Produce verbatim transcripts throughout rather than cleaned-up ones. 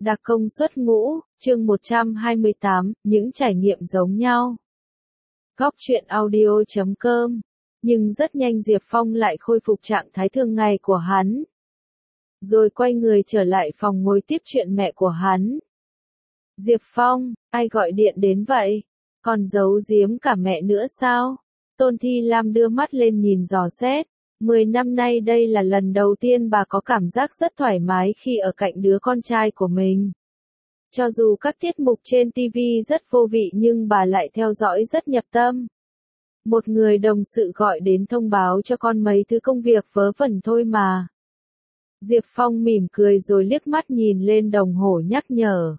Đặc công xuất ngũ, chương một trăm hai mươi tám, những trải nghiệm giống nhau. Góc truyện audio chấm com. Nhưng rất nhanh Diệp Phong lại khôi phục trạng thái thường ngày của hắn. Rồi quay người trở lại phòng ngồi tiếp chuyện mẹ của hắn. Diệp Phong, ai gọi điện đến vậy? Còn giấu giếm cả mẹ nữa sao? Tôn Thi Lam đưa mắt lên nhìn dò xét. Mười năm nay đây là lần đầu tiên bà có cảm giác rất thoải mái khi ở cạnh đứa con trai của mình. Cho dù các tiết mục trên ti vi rất vô vị nhưng bà lại theo dõi rất nhập tâm. Một người đồng sự gọi đến thông báo cho con mấy thứ công việc vớ vẩn thôi mà. Diệp Phong mỉm cười rồi liếc mắt nhìn lên đồng hồ nhắc nhở.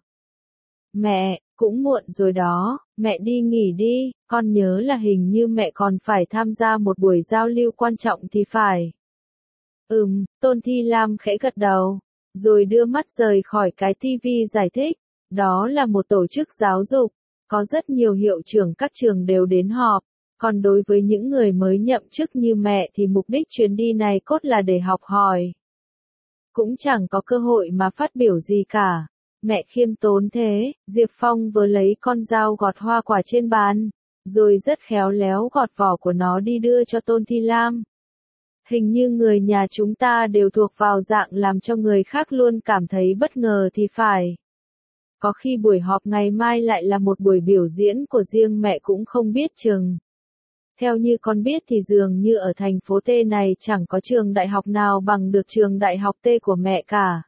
Mẹ, cũng muộn rồi đó, mẹ đi nghỉ đi, con nhớ là hình như mẹ còn phải tham gia một buổi giao lưu quan trọng thì phải. Ừm, Tôn Thi Lam khẽ gật đầu, rồi đưa mắt rời khỏi cái ti vi giải thích, đó là một tổ chức giáo dục, có rất nhiều hiệu trưởng các trường đều đến họp, còn đối với những người mới nhậm chức như mẹ thì mục đích chuyến đi này cốt là để học hỏi. Cũng chẳng có cơ hội mà phát biểu gì cả. Mẹ khiêm tốn thế, Diệp Phong vừa lấy con dao gọt hoa quả trên bàn, rồi rất khéo léo gọt vỏ của nó đi đưa cho Tôn Thi Lam. Hình như người nhà chúng ta đều thuộc vào dạng làm cho người khác luôn cảm thấy bất ngờ thì phải. Có khi buổi họp ngày mai lại là một buổi biểu diễn của riêng mẹ cũng không biết chừng. Theo như con biết thì dường như ở thành phố T này chẳng có trường đại học nào bằng được trường đại học T của mẹ cả.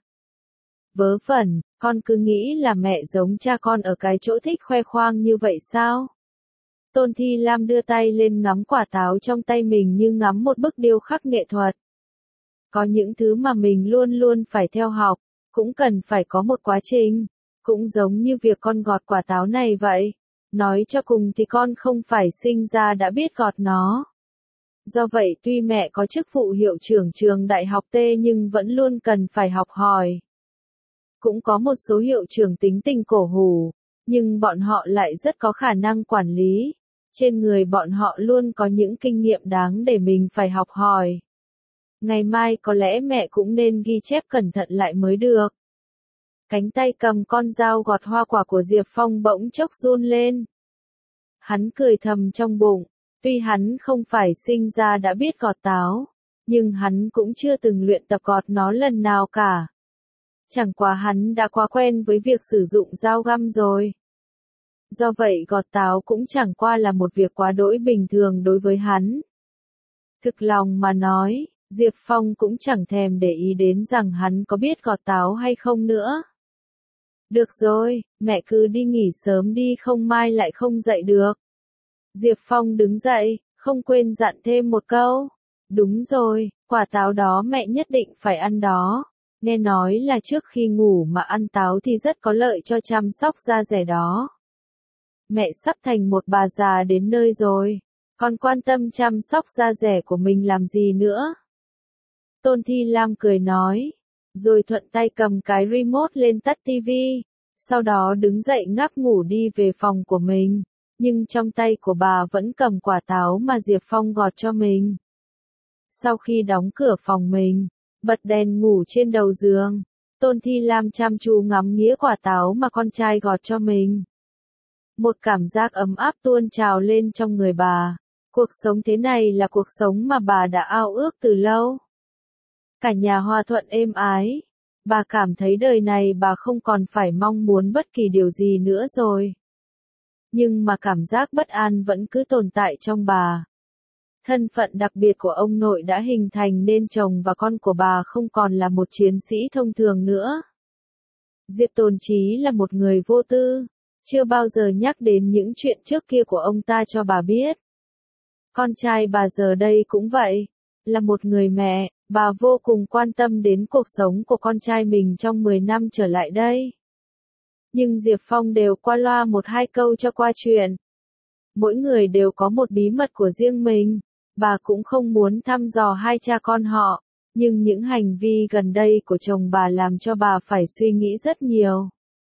Vớ vẩn, con cứ nghĩ là mẹ giống cha con ở cái chỗ thích khoe khoang như vậy sao? Tôn Thi Lam đưa tay lên ngắm quả táo trong tay mình như ngắm một bức điêu khắc nghệ thuật. Có những thứ mà mình luôn luôn phải theo học, cũng cần phải có một quá trình, cũng giống như việc con gọt quả táo này vậy. Nói cho cùng thì con không phải sinh ra đã biết gọt nó. Do vậy tuy mẹ có chức vụ hiệu trưởng trường đại học T nhưng vẫn luôn cần phải học hỏi. Cũng có một số hiệu trưởng tính tình cổ hủ, nhưng bọn họ lại rất có khả năng quản lý. Trên người bọn họ luôn có những kinh nghiệm đáng để mình phải học hỏi. Ngày mai có lẽ mẹ cũng nên ghi chép cẩn thận lại mới được. Cánh tay cầm con dao gọt hoa quả của Diệp Phong bỗng chốc run lên. Hắn cười thầm trong bụng, tuy hắn không phải sinh ra đã biết gọt táo, nhưng hắn cũng chưa từng luyện tập gọt nó lần nào cả. Chẳng qua hắn đã quá quen với việc sử dụng dao găm rồi. Do vậy gọt táo cũng chẳng qua là một việc quá đỗi bình thường đối với hắn. Thực lòng mà nói, Diệp Phong cũng chẳng thèm để ý đến rằng hắn có biết gọt táo hay không nữa. Được rồi, mẹ cứ đi nghỉ sớm đi không mai lại không dậy được. Diệp Phong đứng dậy, không quên dặn thêm một câu. Đúng rồi, quả táo đó mẹ nhất định phải ăn đó. Nghe nói là trước khi ngủ mà ăn táo thì rất có lợi cho chăm sóc da dẻ đó. Mẹ sắp thành một bà già đến nơi rồi, còn quan tâm chăm sóc da dẻ của mình làm gì nữa? Tôn Thi Lam cười nói, rồi thuận tay cầm cái remote lên tắt ti vi, sau đó đứng dậy ngáp ngủ đi về phòng của mình, nhưng trong tay của bà vẫn cầm quả táo mà Diệp Phong gọt cho mình. Sau khi đóng cửa phòng mình, bật đèn ngủ trên đầu giường, Tôn Thi Lam chăm chú ngắm nghía quả táo mà con trai gọt cho mình. Một cảm giác ấm áp tuôn trào lên trong người bà. Cuộc sống thế này là cuộc sống mà bà đã ao ước từ lâu. Cả nhà hòa thuận êm ái. Bà cảm thấy đời này bà không còn phải mong muốn bất kỳ điều gì nữa rồi. Nhưng mà cảm giác bất an vẫn cứ tồn tại trong bà. Thân phận đặc biệt của ông nội đã hình thành nên chồng và con của bà không còn là một chiến sĩ thông thường nữa. Diệp Tồn Chí là một người vô tư, chưa bao giờ nhắc đến những chuyện trước kia của ông ta cho bà biết. Con trai bà giờ đây cũng vậy, là một người mẹ, bà vô cùng quan tâm đến cuộc sống của con trai mình trong mười năm trở lại đây. Nhưng Diệp Phong đều qua loa một hai câu cho qua chuyện. Mỗi người đều có một bí mật của riêng mình, bà cũng không muốn thăm dò hai cha con họ, nhưng những hành vi gần đây của chồng bà làm cho bà phải suy nghĩ rất nhiều.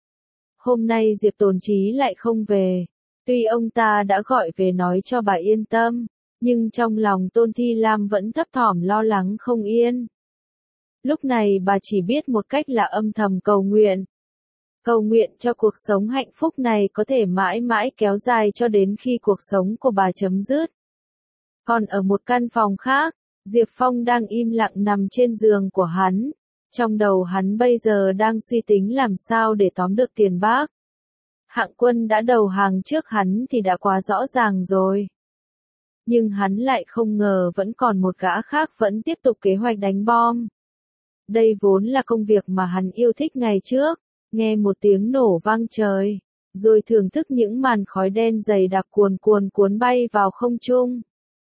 Hôm nay Diệp Tồn Chí lại không về, tuy ông ta đã gọi về nói cho bà yên tâm, nhưng trong lòng Tôn Thi Lam vẫn thấp thỏm lo lắng không yên. Lúc này bà chỉ biết một cách là âm thầm cầu nguyện. Cầu nguyện cho cuộc sống hạnh phúc này có thể mãi mãi kéo dài cho đến khi cuộc sống của bà chấm dứt. Còn ở một căn phòng khác, Diệp Phong đang im lặng nằm trên giường của hắn. Trong đầu hắn bây giờ đang suy tính làm sao để tóm được tiền bác. Hạng Quân đã đầu hàng trước hắn thì đã quá rõ ràng rồi. Nhưng hắn lại không ngờ vẫn còn một gã khác vẫn tiếp tục kế hoạch đánh bom. Đây vốn là công việc mà hắn yêu thích ngày trước, nghe một tiếng nổ vang trời, rồi thưởng thức những màn khói đen dày đặc cuồn cuồn cuốn bay vào không trung.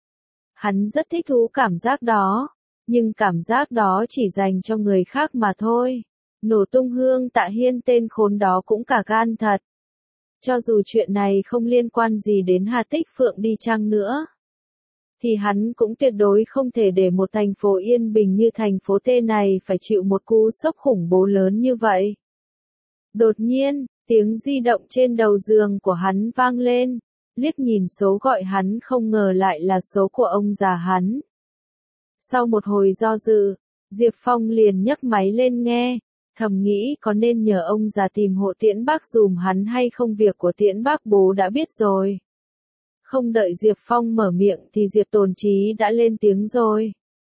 Hắn rất thích thú cảm giác đó, nhưng cảm giác đó chỉ dành cho người khác mà thôi. Nổ tung Hương Tạ Hiên tên khốn đó cũng cả gan thật. Cho dù chuyện này không liên quan gì đến Hà Tích Phượng đi chăng nữa, thì hắn cũng tuyệt đối không thể để một thành phố yên bình như thành phố T này phải chịu một cú sốc khủng bố lớn như vậy. Đột nhiên, tiếng di động trên đầu giường của hắn vang lên, liếc nhìn số gọi hắn không ngờ lại là số của ông già hắn. Sau một hồi do dự, Diệp Phong liền nhấc máy lên nghe, thầm nghĩ có nên nhờ ông già tìm hộ Tiễn Bác dùm hắn hay không, việc của Tiễn Bác bố đã biết rồi. Không đợi Diệp Phong mở miệng thì Diệp Tồn Chí đã lên tiếng rồi.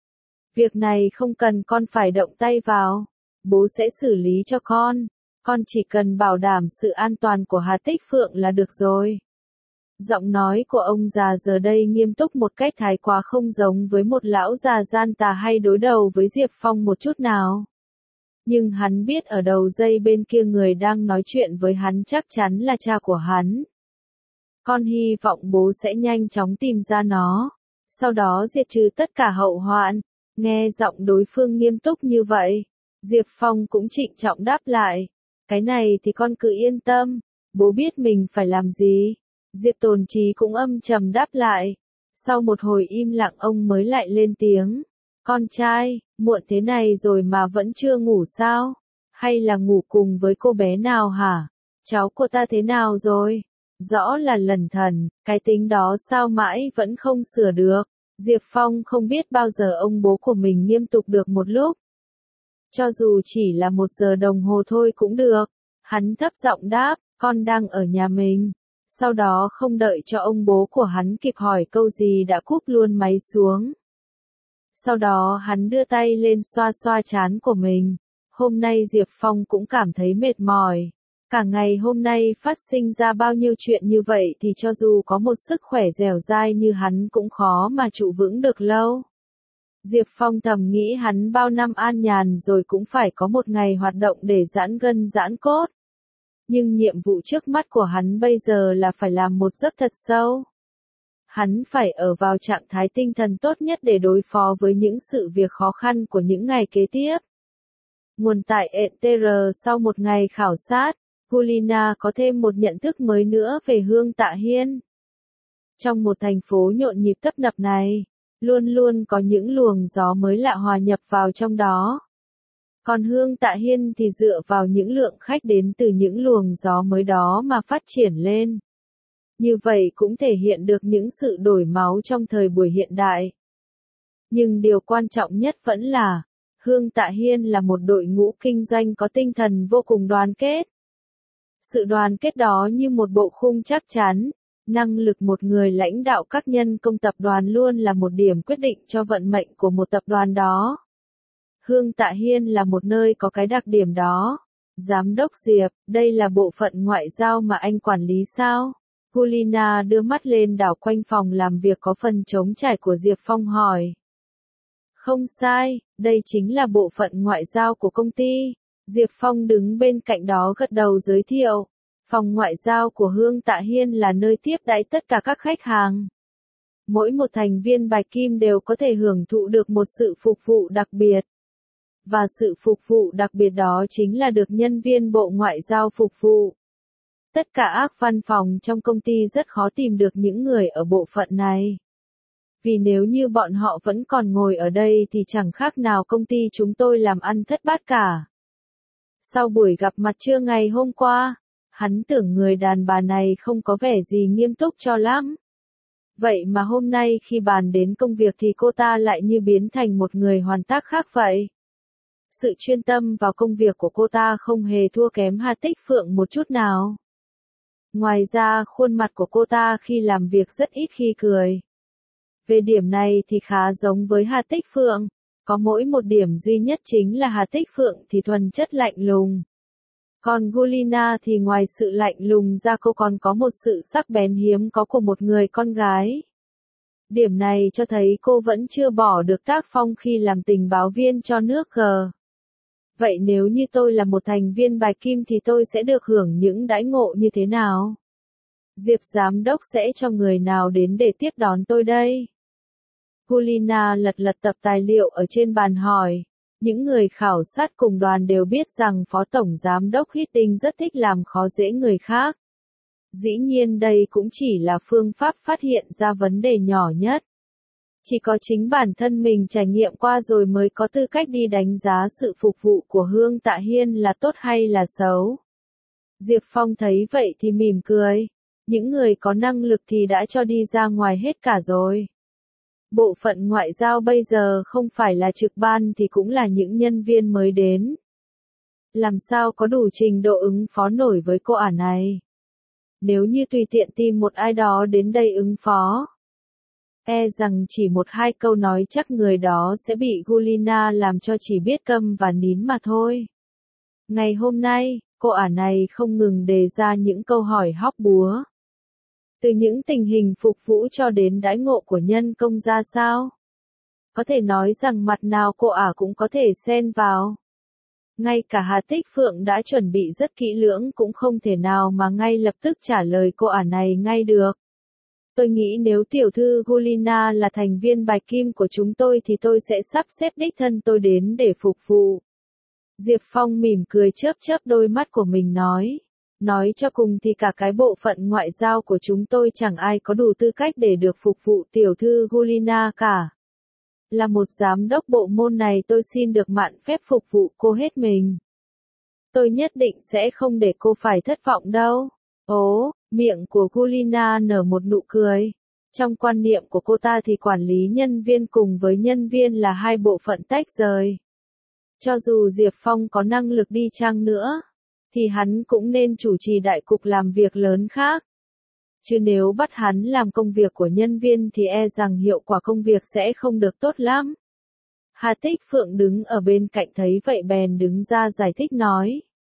Việc này không cần con phải động tay vào, bố sẽ xử lý cho con, con chỉ cần bảo đảm sự an toàn của Hà Tích Phượng là được rồi. Giọng nói của ông già giờ đây nghiêm túc một cách thái quá, không giống với một lão già gian tà hay đối đầu với Diệp Phong một chút nào. Nhưng hắn biết ở đầu dây bên kia người đang nói chuyện với hắn chắc chắn là cha của hắn. Con hy vọng bố sẽ nhanh chóng tìm ra nó, sau đó diệt trừ tất cả hậu hoạn. Nghe giọng đối phương nghiêm túc như vậy, Diệp Phong cũng trịnh trọng đáp lại. Cái này thì con cứ yên tâm, bố biết mình phải làm gì. Diệp Tồn Chí cũng âm trầm đáp lại. Sau một hồi im lặng ông mới lại lên tiếng. Con trai, muộn thế này rồi mà vẫn chưa ngủ sao? Hay là ngủ cùng với cô bé nào hả? Cháu cô ta thế nào rồi? Rõ là lẩn thần, cái tính đó sao mãi vẫn không sửa được. Diệp Phong không biết bao giờ ông bố của mình nghiêm túc được một lúc. Cho dù chỉ là một giờ đồng hồ thôi cũng được. Hắn thấp giọng đáp, con đang ở nhà mình. Sau đó không đợi cho ông bố của hắn kịp hỏi câu gì đã cúp luôn máy xuống. Sau đó hắn đưa tay lên xoa xoa trán của mình. Hôm nay Diệp Phong cũng cảm thấy mệt mỏi. Cả ngày hôm nay phát sinh ra bao nhiêu chuyện như vậy thì cho dù có một sức khỏe dẻo dai như hắn cũng khó mà trụ vững được lâu. Diệp Phong thầm nghĩ hắn bao năm an nhàn rồi cũng phải có một ngày hoạt động để giãn gân giãn cốt. Nhưng nhiệm vụ trước mắt của hắn bây giờ là phải làm một giấc thật sâu. Hắn phải ở vào trạng thái tinh thần tốt nhất để đối phó với những sự việc khó khăn của những ngày kế tiếp. Nguồn tại e tê rờ. Sau một ngày khảo sát, Gulina có thêm một nhận thức mới nữa về Hương Tạ Hiên. Trong một thành phố nhộn nhịp tấp nập này, luôn luôn có những luồng gió mới lạ hòa nhập vào trong đó. Còn Hương Tạ Hiên thì dựa vào những lượng khách đến từ những luồng gió mới đó mà phát triển lên. Như vậy cũng thể hiện được những sự đổi máu trong thời buổi hiện đại. Nhưng điều quan trọng nhất vẫn là, Hương Tạ Hiên là một đội ngũ kinh doanh có tinh thần vô cùng đoàn kết. Sự đoàn kết đó như một bộ khung chắc chắn, năng lực một người lãnh đạo các nhân công tập đoàn luôn là một điểm quyết định cho vận mệnh của một tập đoàn đó. Hương Tạ Hiên là một nơi có cái đặc điểm đó. Giám đốc Diệp, đây là bộ phận ngoại giao mà anh quản lý sao? Gulina đưa mắt lên đảo quanh phòng làm việc có phần trống trải của Diệp Phong hỏi. Không sai, đây chính là bộ phận ngoại giao của công ty. Diệp Phong đứng bên cạnh đó gật đầu giới thiệu. Phòng ngoại giao của Hương Tạ Hiên là nơi tiếp đãi tất cả các khách hàng. Mỗi một thành viên Bạch Kim đều có thể hưởng thụ được một sự phục vụ đặc biệt. Và sự phục vụ đặc biệt đó chính là được nhân viên bộ ngoại giao phục vụ. Tất cả ác văn phòng trong công ty rất khó tìm được những người ở bộ phận này. Vì nếu như bọn họ vẫn còn ngồi ở đây thì chẳng khác nào công ty chúng tôi làm ăn thất bát cả. Sau buổi gặp mặt trưa ngày hôm qua, hắn tưởng người đàn bà này không có vẻ gì nghiêm túc cho lắm. Vậy mà hôm nay khi bàn đến công việc thì cô ta lại như biến thành một người hoàn tác khác vậy. Sự chuyên tâm vào công việc của cô ta không hề thua kém Hà Tích Phượng một chút nào. Ngoài ra khuôn mặt của cô ta khi làm việc rất ít khi cười. Về điểm này thì khá giống với Hà Tích Phượng, có mỗi một điểm duy nhất chính là Hà Tích Phượng thì thuần chất lạnh lùng. Còn Gulina thì ngoài sự lạnh lùng ra cô còn có một sự sắc bén hiếm có của một người con gái. Điểm này cho thấy cô vẫn chưa bỏ được tác phong khi làm tình báo viên cho nước G. Vậy nếu như tôi là một thành viên Bạch Kim thì tôi sẽ được hưởng những đãi ngộ như thế nào? Diệp giám đốc sẽ cho người nào đến để tiếp đón tôi đây? Gulina lật lật tập tài liệu ở trên bàn hỏi. Những người khảo sát cùng đoàn đều biết rằng Phó Tổng Giám đốc Hiddink rất thích làm khó dễ người khác. Dĩ nhiên đây cũng chỉ là phương pháp phát hiện ra vấn đề nhỏ nhất. Chỉ có chính bản thân mình trải nghiệm qua rồi mới có tư cách đi đánh giá sự phục vụ của Hương Tạ Hiên là tốt hay là xấu. Diệp Phong thấy vậy thì mỉm cười. Những người có năng lực thì đã cho đi ra ngoài hết cả rồi. Bộ phận ngoại giao bây giờ không phải là trực ban thì cũng là những nhân viên mới đến. Làm sao có đủ trình độ ứng phó nổi với cô ả này? Nếu như tùy tiện tìm một ai đó đến đây ứng phó, e rằng chỉ một hai câu nói chắc người đó sẽ bị Gulina làm cho chỉ biết câm và nín mà thôi. Ngày hôm nay, cô ả này không ngừng đề ra những câu hỏi hóc búa. Từ những tình hình phục vụ cho đến đãi ngộ của nhân công ra sao? Có thể nói rằng mặt nào cô ả cũng có thể xen vào. Ngay cả Hà Tích Phượng đã chuẩn bị rất kỹ lưỡng cũng không thể nào mà ngay lập tức trả lời cô ả này ngay được. Tôi nghĩ nếu tiểu thư Gulina là thành viên Bạch Kim của chúng tôi thì tôi sẽ sắp xếp đích thân tôi đến để phục vụ. Diệp Phong mỉm cười chớp chớp đôi mắt của mình nói. Nói cho cùng thì cả cái bộ phận ngoại giao của chúng tôi chẳng ai có đủ tư cách để được phục vụ tiểu thư Gulina cả. Là một giám đốc bộ môn này tôi xin được mạn phép phục vụ cô hết mình. Tôi nhất định sẽ không để cô phải thất vọng đâu. Ố, miệng của Gulina nở một nụ cười. Trong quan niệm của cô ta thì quản lý nhân viên cùng với nhân viên là hai bộ phận tách rời. Cho dù Diệp Phong có năng lực đi chăng nữa, thì hắn cũng nên chủ trì đại cục làm việc lớn khác. Chứ nếu bắt hắn làm công việc của nhân viên thì e rằng hiệu quả công việc sẽ không được tốt lắm. Hà Tích Phượng đứng ở bên cạnh thấy vậy bèn đứng ra giải thích nói.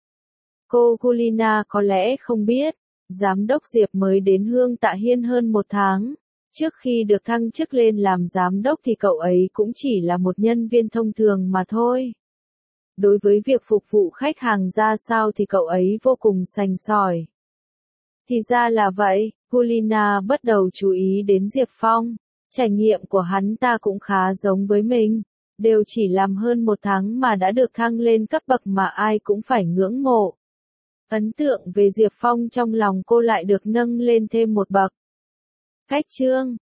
Cô Gulina có lẽ không biết, Giám đốc Diệp mới đến Hương Tạ Hiên hơn một tháng. Trước khi được thăng chức lên làm giám đốc thì cậu ấy cũng chỉ là một nhân viên thông thường mà thôi. Đối với việc phục vụ khách hàng ra sao thì cậu ấy vô cùng sành sỏi. Thì ra là vậy, Gulina bắt đầu chú ý đến Diệp Phong. Trải nghiệm của hắn ta cũng khá giống với mình. Đều chỉ làm hơn một tháng mà đã được thăng lên cấp bậc mà ai cũng phải ngưỡng mộ. Ấn tượng về Diệp Phong trong lòng cô lại được nâng lên thêm một bậc. Khách trương